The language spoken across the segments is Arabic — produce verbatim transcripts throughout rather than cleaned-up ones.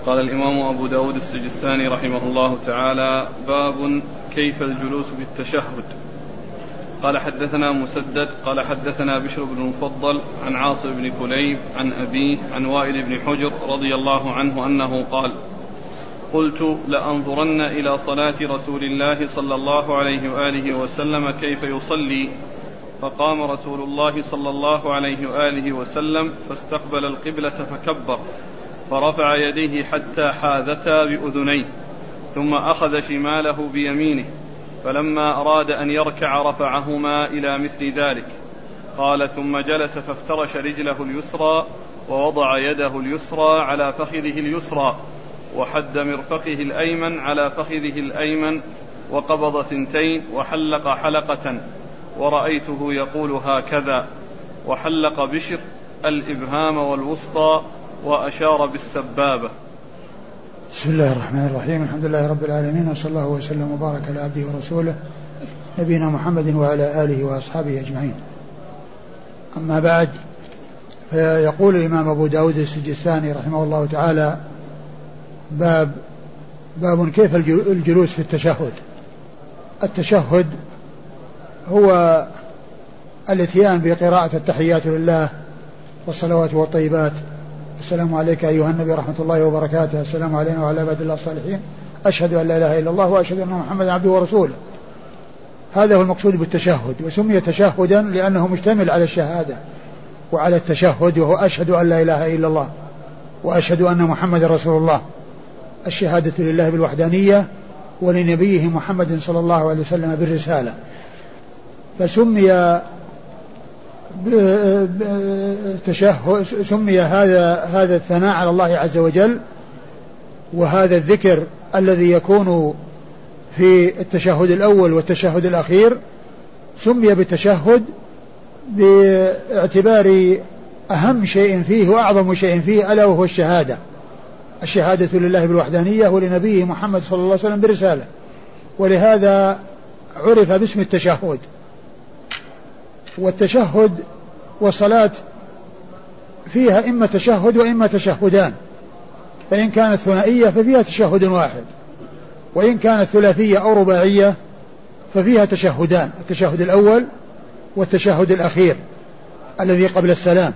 قال الإمام أبو داود السجستاني رحمه الله تعالى: باب كيف الجلوس بالتشهد. قال حدثنا مسدد قال حدثنا بشر بن المفضل عن عاصم بن كليب عن أبيه عن وائل بن حجر رضي الله عنه أنه قال: قلت لأنظرن إلى صلاة رسول الله صلى الله عليه وآله وسلم كيف يصلي، فقام رسول الله صلى الله عليه وآله وسلم فاستقبل القبلة فكبر، فرفع يديه حتى حاذتا بأذنيه، ثم أخذ شماله بيمينه، فلما أراد أن يركع رفعهما إلى مثل ذلك. قال: ثم جلس فافترش رجله اليسرى ووضع يده اليسرى على فخذه اليسرى، وحد مرفقه الأيمن على فخذه الأيمن، وقبض ثنتين وحلق حلقة، ورأيته يقول هكذا. وحلق بشر الإبهام والوسطى وأشار بالسبابة. بسم الله الرحمن الرحيم. الحمد لله رب العالمين، وصلى الله وسلم وبارك على عبده ورسوله نبينا محمد وعلى آله وأصحابه أجمعين. أما بعد، فيقول الإمام أبو داود السجستاني رحمه الله تعالى: باب باب كيف الجلوس في التشهد. التشهد هو الاتيان بقراءة التحيات لله والصلوات والطيبات: السلام عليك أيها النبي ورحمة الله وبركاته، السلام علينا وعلى عباد الله الصالحين، أشهد أن لا إله إلا الله وأشهد أن محمدا عبده ورسوله. هذا هو المقصود بالتشهد، وسمي تشهدا لأنه مشتمل على الشهادة وعلى التشهد، وهو أشهد أن لا إله إلا الله وأشهد أن محمدا رسول الله، الشهادة لله بالوحدانية ولنبيه محمد صلى الله عليه وسلم بالرسالة. فسمي تشهد، سمي هذا هذا الثناء على الله عز وجل، وهذا الذكر الذي يكون في التشهد الأول والتشهد الأخير سمي بالتشهد باعتبار أهم شيء فيه وأعظم شيء فيه، ألا وهو الشهادة، الشهادة لله بالوحدانية ولنبيه محمد صلى الله عليه وسلم برسالة، ولهذا عرف باسم التشهد. والتشهد والصلاة فيها إما تشهد وإما تشهدان، فإن كانت ثنائية ففيها تشهد واحد، وإن كانت ثلاثية أو رباعية ففيها تشهدان: التشهد الأول والتشهد الأخير الذي قبل السلام.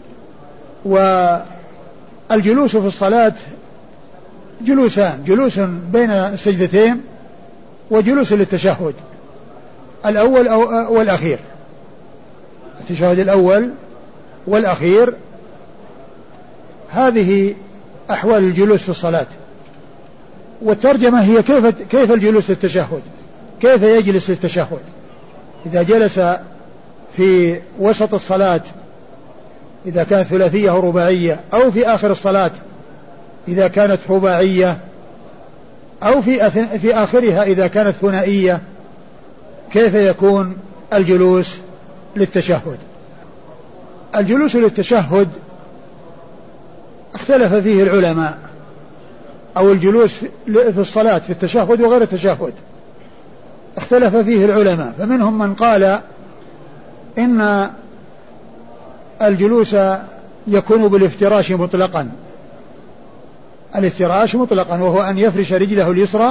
والجلوس في الصلاة جلوسان: جلوس بين السجدتين وجلوس للتشهد الأول والأخير. التشهد الأول والأخير هذه أحوال الجلوس في الصلاة. والترجمة هي كيف كيف الجلوس للتشهد، كيف يجلس للتشهد إذا جلس في وسط الصلاة إذا كانت ثلاثية أو رباعية، أو في آخر الصلاة إذا كانت رباعية، أو في في آخرها إذا كانت ثنائية، كيف يكون الجلوس للتشهد. الجلوس للتشهد اختلف فيه العلماء، أو الجلوس في الصلاة في التشهد وغير التشهد اختلف فيه العلماء. فمنهم من قال إن الجلوس يكون بالافتراش مطلقا، الافتراش مطلقا وهو أن يفرش رجله اليسرى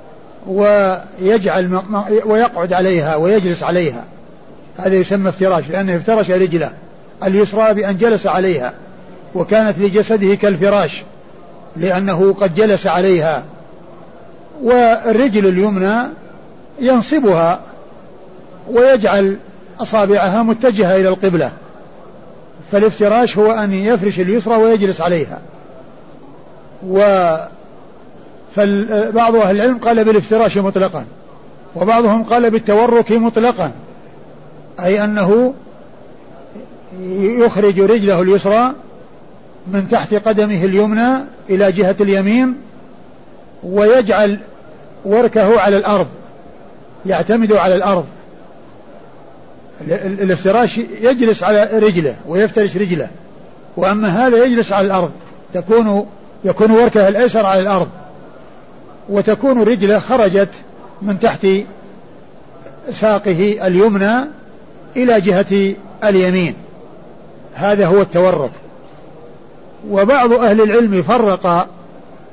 ويجعل ويقعد عليها ويجلس عليها، هذا يسمى افتراش، لأنه افترش رجله اليسرى بأن جلس عليها، وكانت لجسده كالفراش لأنه قد جلس عليها. والرجل اليمنى ينصبها ويجعل أصابعها متجهة إلى القبلة، فالافتراش هو أن يفرش اليسرى ويجلس عليها. وبعض أهل العلم قال بالافتراش مطلقا، وبعضهم قال بالتورك مطلقا، أي أنه يخرج رجله اليسرى من تحت قدمه اليمنى إلى جهة اليمين، ويجعل وركه على الأرض، يعتمد على الأرض. الافتراش يجلس على رجله ويفترش رجله، وأما هذا يجلس على الأرض، تكون يكون وركه الأيسر على الأرض، وتكون رجله خرجت من تحت ساقه اليمنى إلى جهة اليمين. هذا هو التورك. وبعض أهل العلم فرق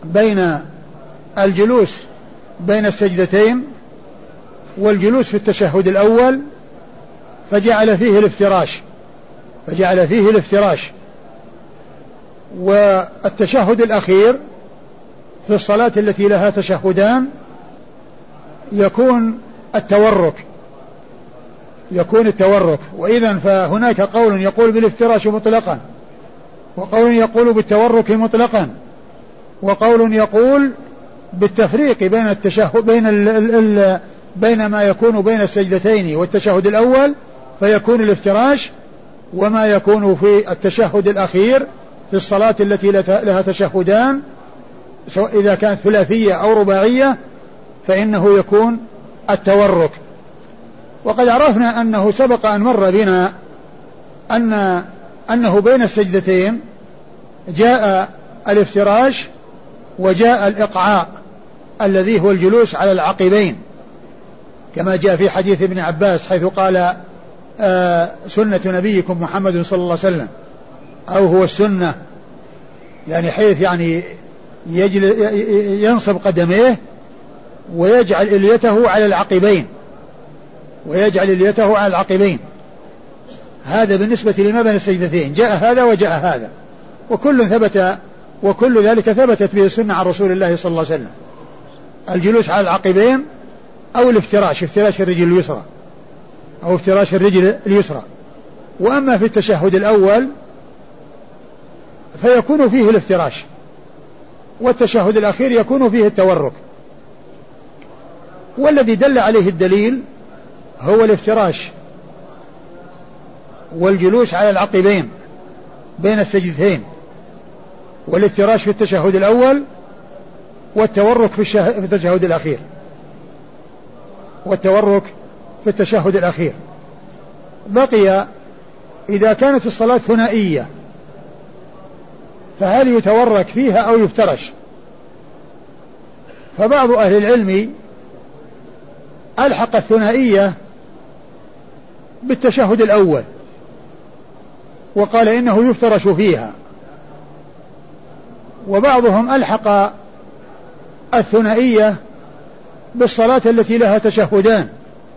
بين الجلوس بين السجدتين والجلوس في التشهد الأول فجعل فيه الافتراش فجعل فيه الافتراش والتشهد الأخير في الصلاة التي لها تشهدان يكون التورك يكون التورك وإذن فهناك قول يقول بالافتراش مطلقا، وقول يقول بالتورك مطلقا، وقول يقول بالتفريق بين التشهد بين ال ال ال بين ما يكون بين السجدتين والتشهد الأول فيكون الافتراش، وما يكون في التشهد الأخير في الصلاة التي لها تشهدان سواء إذا كانت ثلاثية أو رباعية فإنه يكون التورك. وقد عرفنا أنه سبق أن مر بنا أن أنه بين السجدتين جاء الافتراش وجاء الإقعاء الذي هو الجلوس على العقبين كما جاء في حديث ابن عباس حيث قال آه سنة نبيكم محمد صلى الله عليه وسلم، أو هو السنة يعني حيث يعني ينصب قدميه ويجعل إليته على العقبين ويجعل إليته على العقبين. هذا بالنسبة لما بين السجدتين جاء هذا وجاء هذا، وكل ثبت وكل ذلك ثبتت به السنة عن رسول الله صلى الله عليه وسلم، الجلوس على العقبين أو الافتراش افتراش الرجل اليسرى أو افتراش الرجل اليسرى. وأما في التشهد الأول فيكون فيه الافتراش، والتشهد الأخير يكون فيه التورك، والذي دل عليه الدليل هو الافتراش والجلوس على العقبين بين السجدتين، والافتراش في التشهد الأول والتورك في التشهد الأخير والتورك في التشهد الأخير. بقي إذا كانت الصلاة ثنائية فهل يتورك فيها أو يفترش؟ فبعض أهل العلم ألحق الثنائية بالتشهد الأول وقال إنه يفترش فيها، وبعضهم ألحق الثنائية بالصلاة التي لها تشهدان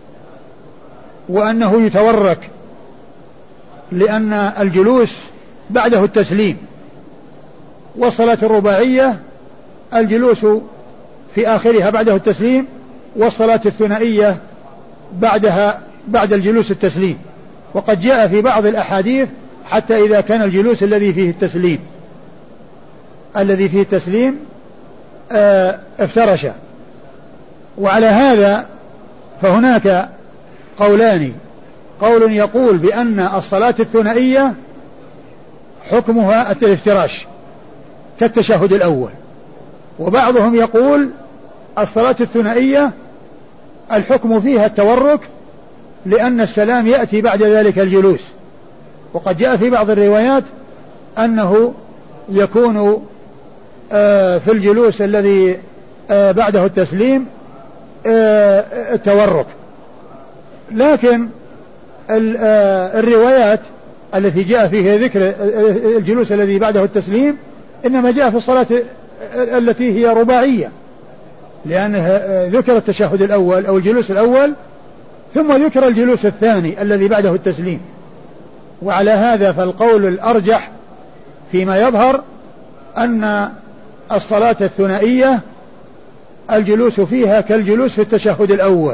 وأنه يتورك لأن الجلوس بعده التسليم، والصلاة الرباعية الجلوس في آخرها بعده التسليم، والصلاة الثنائية بعدها بعد الجلوس التسليم. وقد جاء في بعض الأحاديث حتى إذا كان الجلوس الذي فيه التسليم الذي فيه التسليم اه افترش. وعلى هذا فهناك قولان، قول يقول بأن الصلاة الثنائية حكمها الافتراش كالتشهد الأول، وبعضهم يقول الصلاة الثنائية الحكم فيها التورك لأن السلام يأتي بعد ذلك الجلوس. وقد جاء في بعض الروايات أنه يكون في الجلوس الذي بعده التسليم التورك، لكن الروايات التي جاء فيها ذكر الجلوس الذي بعده التسليم إنما جاء في الصلاة التي هي رباعية، لأنها ذكر التشهد الأول أو الجلوس الأول ثم ذكر الجلوس الثاني الذي بعده التسليم. وعلى هذا فالقول الأرجح فيما يظهر أن الصلاة الثنائية الجلوس فيها كالجلوس في التشهد الأول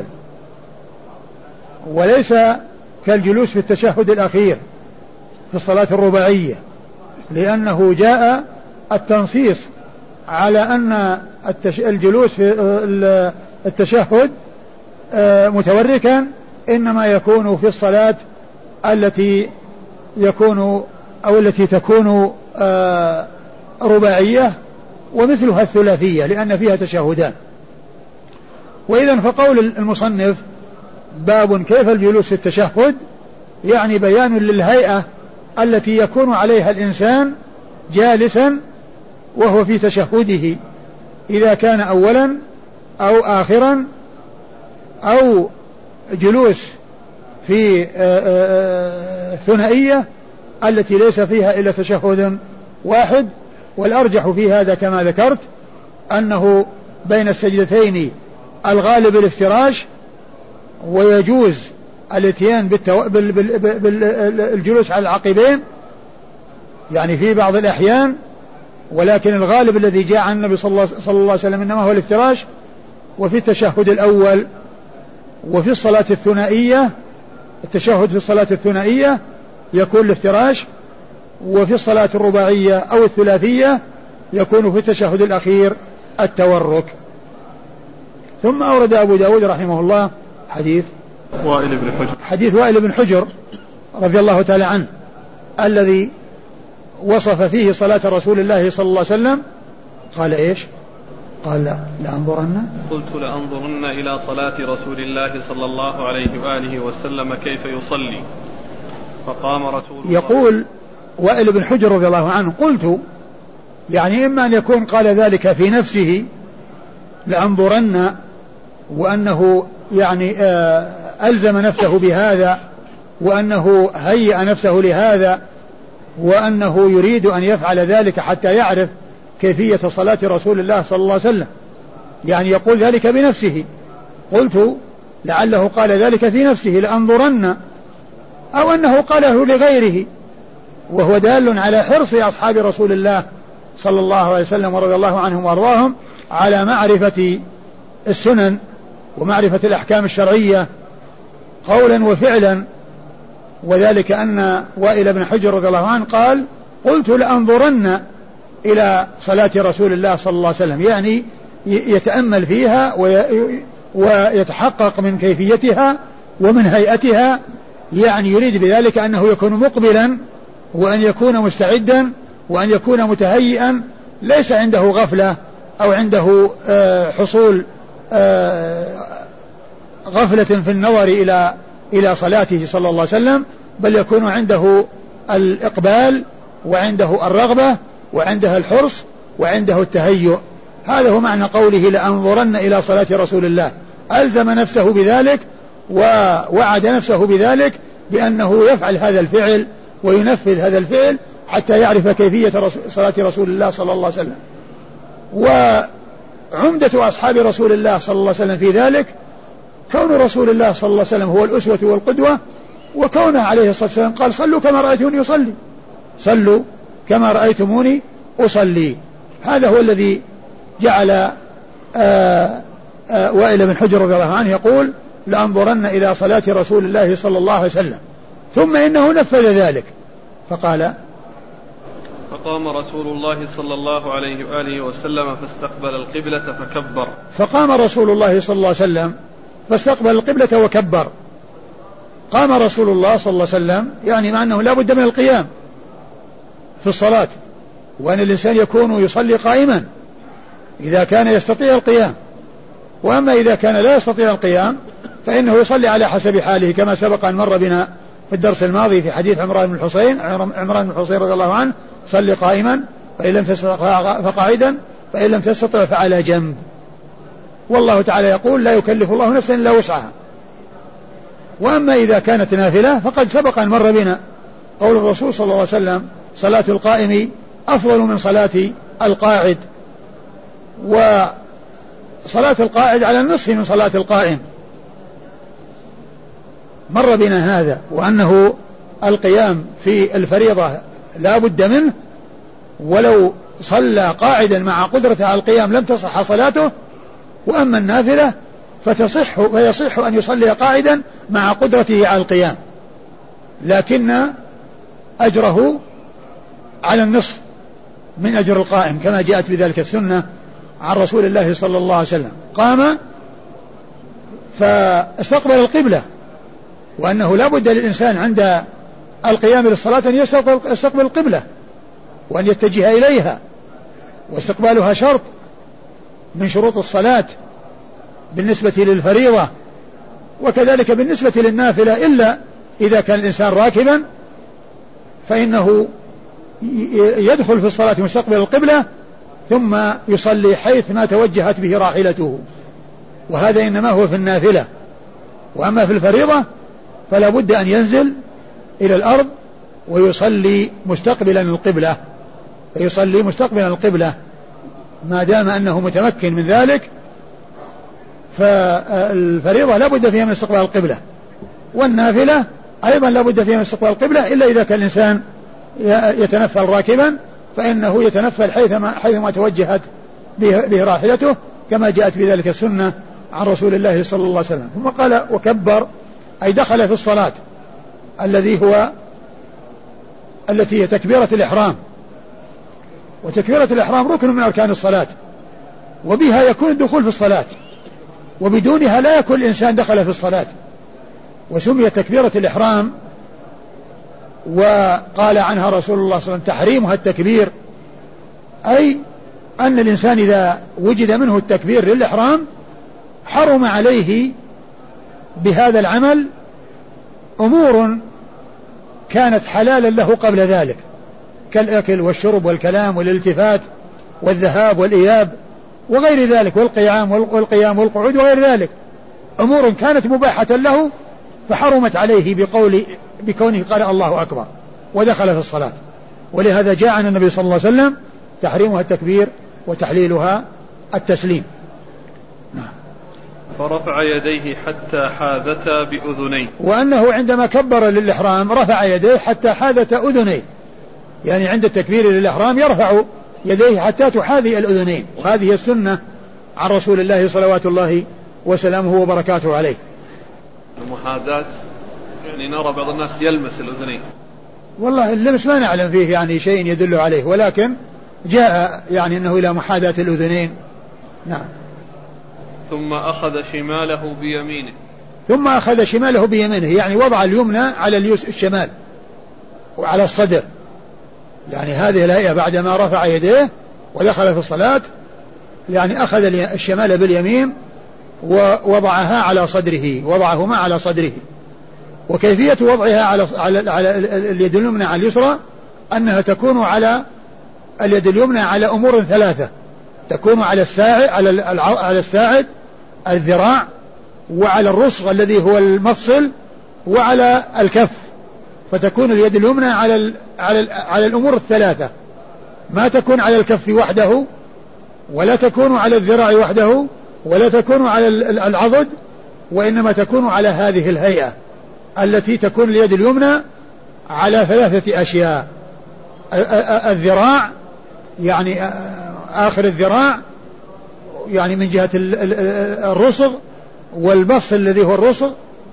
وليس كالجلوس في التشهد الأخير في الصلاة الرباعية، لأنه جاء التنصيص على أن الجلوس في التشهد متوركا إنما يكون في الصلاة التي يكون أو التي تكون رباعية ومثلها الثلاثية لأن فيها تشهدان. وإذن فقول المصنف باب كيف الجلوس في التشهد يعني بيان للهيئة التي يكون عليها الإنسان جالسا وهو في تشهده إذا كان أولا أو آخرا أو جلوس في ثنائية التي ليس فيها إلا تشهد واحد. والأرجح في هذا كما ذكرت أنه بين السجدتين الغالب الافتراش، ويجوز الاتيان بالتو... بال... بال... بالجلوس على العقبين يعني في بعض الأحيان، ولكن الغالب الذي جاء عن النبي صلى الله... صلى الله عليه وسلم إنما هو الافتراش. وفي التشهد الأول وفي الصلاة الثنائية، التشهد في الصلاة الثنائية يكون الافتراش، وفي الصلاة الرباعية أو الثلاثية يكون في التشهد الأخير التورك. ثم أورد أبو داود رحمه الله حديث وائل بن حجر حديث وائل بن حجر رضي الله تعالى عنه الذي وصف فيه صلاة رسول الله صلى الله عليه وسلم. قال إيش؟ قال لأنظرن قلت لأنظرن إلى صلاة رسول الله صلى الله عليه وآله وسلم كيف يصلي، فقام رسول الله. يقول وائل بن حجر رضي الله عنه قلت، يعني إما أن يكون قال ذلك في نفسه لأنظرن، وأنه يعني ألزم نفسه بهذا، وأنه هيأ نفسه لهذا، وأنه يريد أن يفعل ذلك حتى يعرف كيفية صلاة رسول الله صلى الله عليه وسلم، يعني يقول ذلك بنفسه. قلت لعله قال ذلك في نفسه لأنظرن، أو أنه قاله لغيره، وهو دال على حرص أصحاب رسول الله صلى الله عليه وسلم ورضي الله عنهم وارضاهم على معرفة السنن ومعرفة الأحكام الشرعية قولا وفعلا. وذلك أن وائل بن حجر رضي الله عنه قال قلت لأنظرن إلى صلاة رسول الله صلى الله عليه وسلم، يعني يتأمل فيها ويتحقق من كيفيتها ومن هيئتها، يعني يريد بذلك أنه يكون مقبلا، وأن يكون مستعدا، وأن يكون متهيئا، ليس عنده غفلة أو عنده حصول غفلة في النظر إلى إلى صلاته صلى الله عليه وسلم، بل يكون عنده الإقبال وعنده الرغبة وعنده الحرص وعنده التهيؤ. هذا هو معنى قوله لأنظرن إلى صلاة رسول الله، ألزم نفسه بذلك ووعد نفسه بذلك بأنه يفعل هذا الفعل وينفذ هذا الفعل حتى يعرف كيفية صلاة رسول الله صلى الله عليه وسلم. وعمدة أصحاب رسول الله صلى الله عليه وسلم في ذلك كون رسول الله صلى الله عليه وسلم هو الأسوة والقدوة، وكونه عليه الصلاة والسلام قال صلوا كما رأيتوني أصلي، صلوا كما رأيتموني أصلي. هذا هو الذي جعل آآ آآ وائل بن حجر رضي الله عنه يقول لأنظرن إلى صلاة رسول الله صلى الله عليه وسلم، ثم إنه نفذ ذلك فقال فقام رسول الله صلى الله عليه وآله وسلم فاستقبل القبلة فكبر. فقام رسول الله صلى الله عليه وسلم فاستقبل القبلة وكبر. قام رسول الله صلى الله عليه وسلم يعني مع أنه لا بد من القيام في الصلاة، وأن الإنسان يكون يصلي قائما إذا كان يستطيع القيام، وأما إذا كان لا يستطيع القيام فإنه يصلي على حسب حاله، كما سبق أن مر بنا في الدرس الماضي في حديث عمران بن الحصين عمران بن الحصين رضي الله عنه صلي قائما فإن لم تستطع فقاعدا فإن لم تستطع فعلى جنب. والله تعالى يقول لا يكلف الله نفسا إلا وسعها. وأما إذا كانت نافلة فقد سبق أن مر بنا قول الرسول صلى الله عليه وسلم صلاة القائم أفضل من صلاة القاعد، وصلاة القاعد على النصف من صلاة القائم، مر بنا هذا، وأنه القيام في الفريضة لا بد منه، ولو صلى قاعدا مع قدرته على القيام لم تصح صلاته. وأما النافلة فتصح فيصح أن يصلي قاعدا مع قدرته على القيام، لكن أجره على النصف من أجر القائم، كما جاءت بذلك السنة عن رسول الله صلى الله عليه وسلم. قام فاستقبل القبلة، وأنه لا بد للإنسان عند القيام للصلاة أن يستقبل القبلة وأن يتجه إليها، واستقبالها شرط من شروط الصلاة بالنسبة للفريضة، وكذلك بالنسبة للنافلة، إلا إذا كان الإنسان راكبا فإنه يدخل في الصلاة مستقبل القبلة ثم يصلي حيث ما توجهت به راحلته، وهذا إنما هو في النافلة. وأما في الفريضة فلا بد أن ينزل إلى الأرض ويصلي مستقبلا القبلة، فيصلي مستقبلا القبلة ما دام أنه متمكن من ذلك، فالفريضة لا بد فيها من استقبال القبلة، والنافلة أيضا لا بد فيها من استقبال القبلة، إلا إذا كان الإنسان يتنفل راكبا فإنه يتنفل حيثما, حيثما توجهت به راحلته، كما جاءت بذلك السنة عن رسول الله صلى الله عليه وسلم. ثم قال وكبر، أي دخل في الصلاة، الذي هو التي هي تكبيرة الإحرام، وتكبيرة الإحرام ركن من أركان الصلاة، وبها يكون الدخول في الصلاة، وبدونها لا يكون الإنسان دخل في الصلاة. وسمي تكبيرة الإحرام، وقال عنها رسول الله صلى الله عليه وسلم تحريمها التكبير، أي أن الإنسان إذا وجد منه التكبير للإحرام حرم عليه بهذا العمل أمور كانت حلالا له قبل ذلك، كالأكل والشرب والكلام والالتفات والذهاب والإياب وغير ذلك، والقيام والقيام والقعود وغير ذلك، أمور كانت مباحة له فحرمت عليه بقول بكونه قال الله أكبر ودخل في الصلاة. ولهذا جاء عن النبي صلى الله عليه وسلم تحريمها التكبير وتحليلها التسليم. نعم. فرفع يديه حتى حاذتا بأذنيه، وأنه عندما كبر للإحرام رفع يديه حتى حاذتا أذنيه، يعني عند التكبير للإحرام يرفع يديه حتى تحاذي الأذنين، وهذه السنة عن رسول الله صلوات الله وسلامه وبركاته عليه. المحاذاة يعني نرى بعض الناس يلمس الأذنين، والله اللمس ما نعلم فيه يعني شيء يدل عليه، ولكن جاء يعني أنه إلى محاذاة الأذنين. نعم. ثم أخذ شماله بيمينه، ثم أخذ شماله بيمينه، يعني وضع اليمنى على الشمال وعلى الصدر، يعني هذه الهيئة بعدما رفع يديه ودخل في الصلاة، يعني أخذ الشمال باليمين ووضعها على صدره، وضعهما على صدره. وكيفية وضعها على على على اليد اليمنى على اليسرى أنها تكون على اليد اليمنى على أمور ثلاثة، تكون على الساعد على على الساعد الذراع، وعلى الرسغ الذي هو المفصل، وعلى الكف، فتكون اليد اليمنى على على على الأمور الثلاثة، ما تكون على الكف وحده، ولا تكون على الذراع وحده، ولا تكون على العضد، وإنما تكون على هذه الهيئة التي تكون اليد اليمنى على ثلاثة أشياء: الذراع يعني آخر الذراع يعني من جهة الرسغ، والمفصل الذي هو الرسغ،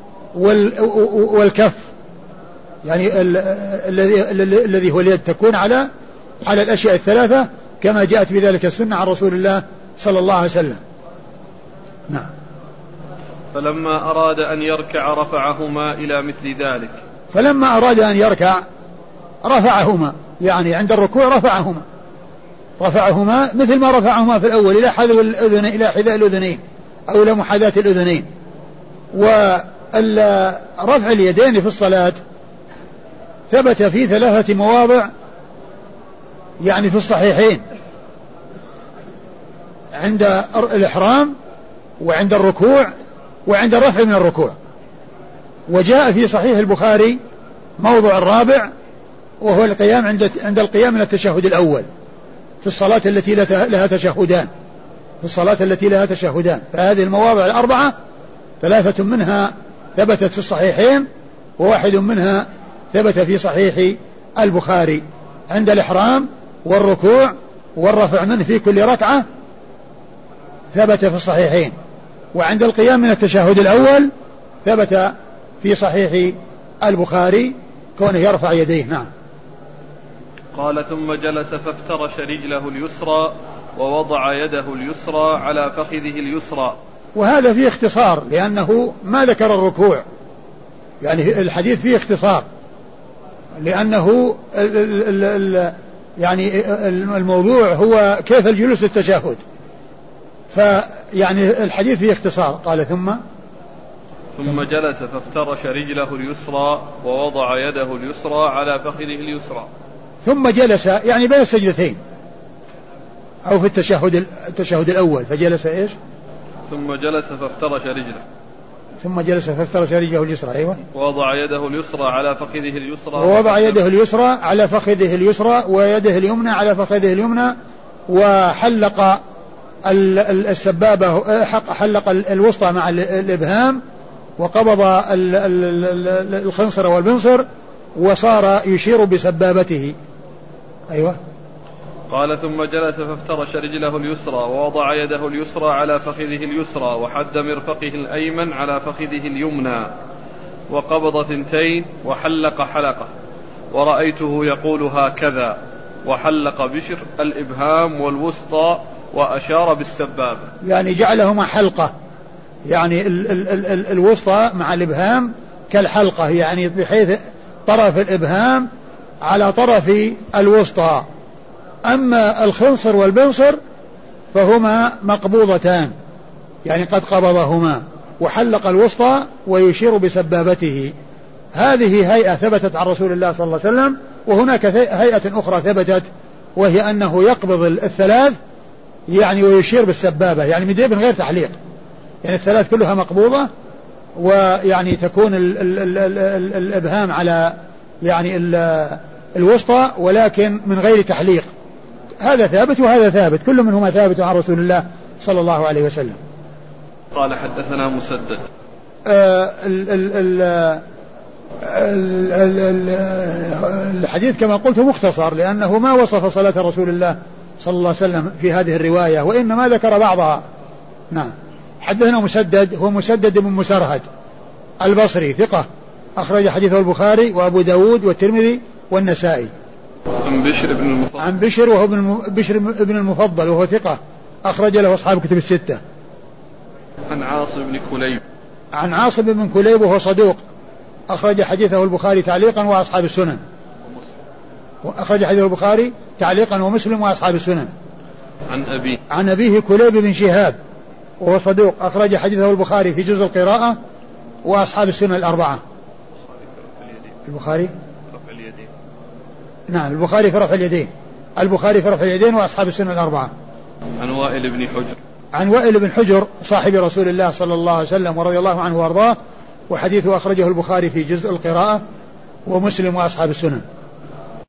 والكف يعني الذي الذي هو اليد تكون على على الأشياء الثلاثة كما جاءت بذلك السنة عن رسول الله صلى الله عليه وسلم. نعم. فلما أراد أن يركع رفعهما إلى مثل ذلك، فلما أراد أن يركع رفعهما، يعني عند الركوع رفعهما رفعهما مثل ما رفعهما في الأول إلى حذو الأذن إلى حذاء الأذنين أو إلى محاذاة الأذنين. ورفع اليدين في الصلاة ثبت في ثلاثة مواضع يعني في الصحيحين: عند الإحرام، وعند الركوع، وعند الرفع من الركوع. وجاء في صحيح البخاري موضع الرابع، وهو القيام عند عند القيام من التشهد الأول في الصلاة التي لها تشهدان في الصلاة التي لها تشهدان فهذه المواضع الأربعة ثلاثة منها ثبتت في الصحيحين، وواحد منها ثبت في صحيح البخاري: عند الإحرام والركوع والرفع منه في كل ركعة ثبت في الصحيحين، وعند القيام من التشهد الأول ثبت في صحيح البخاري كونه يرفع يديه. نعم. قال: ثم جلس فافترش رجله اليسرى ووضع يده اليسرى على فخذه اليسرى. وهذا فيه اختصار، لأنه ما ذكر الركوع، يعني الحديث فيه اختصار، لأنه ال ال ال يعني الموضوع هو كيف الجلوس التشهد، فيعني الحديث فيه اختصار. قال: ثم ثم جلس فافترش رجله اليسرى ووضع يده اليسرى على فخذه اليسرى. ثم جلس يعني بين السجدتين أو في التشهد التشهد الأول، فجلس إيش؟ ثم جلس فافترش رجله ثم جلس فافترش رجله اليسرى. أيوة. ووضع يده اليسرى على فخذه اليسرى ووضع يده اليسرى على فخذه اليسرى ويده اليمنى على فخذه اليمنى وحلق السبابة حلق الوسطى مع الإبهام وقبض الخنصر والبنصر وصار يشير بسبابته. أيوة. قال ثم جلس فافترش رجله اليسرى ووضع يده اليسرى على فخذه اليسرى وحد مرفقه الأيمن على فخذه اليمنى وقبض ثنتين وحلق حلقة ورأيته يقول هكذا وحلق بشر الإبهام والوسطى وأشار بالسبابة. يعني جعلهما حلقة، يعني ال ال ال ال الوسطى مع الإبهام كالحلقة، يعني بحيث طرف الإبهام على طرف الوسطى. أما الخنصر والبنصر فهما مقبوضتان، يعني قد قبضهما وحلق الوسطى ويشير بسبابته. هذه هيئة ثبتت عن رسول الله صلى الله عليه وسلم. وهناك هيئة أخرى ثبتت وهي أنه يقبض الثلاث يعني ويشير بالسبابة، يعني من غير تحليق، يعني الثلاث كلها مقبوضة ويعني تكون ال ال ال ال ال الإبهام على يعني الوسطى ولكن من غير تحليق. هذا ثابت وهذا ثابت، كل منهما ثابت عن رسول الله صلى الله عليه وسلم. قال حدثنا مسدد. آه ال ال ال الحديث كما قلت مختصر لأنه ما وصف صلاة رسول الله صلى الله عليه وسلم في هذه الرواية وإنما ذكر بعضها. نعم. حدثنا مسدد هو مسدد بن مسرهد البصري ثقة أخرج حديثه البخاري وأبو داود والترمذي والنسائي. عن بشر بن المفضل عن بشر وهو بشر بن المفضل وهو ثقة أخرج له أصحاب كتب الستة. عن عاصم بن كليب عن عاصم بن كليب وهو صدوق أخرج حديثه البخاري تعليقا وأصحاب السنن. أخرج حديثه البخاري تعليقا ومسلم وأصحاب السنن. عن أبيه عن أبيه كليب بن شهاب وهو صدوق أخرج حديثه البخاري في جزء القراءة وأصحاب السنن الأربعة. البخاري رفع اليدين. نعم البخاري في رفع اليدين. البخاري في رفع اليدين وأصحاب السنن الأربعة. عن وائل بن حجر عن وائل بن حجر صاحب رسول الله صلى الله عليه وسلم ورضي الله عنه وارضاه وحديثه أخرجه البخاري في جزء القراءة ومسلم وأصحاب السنن.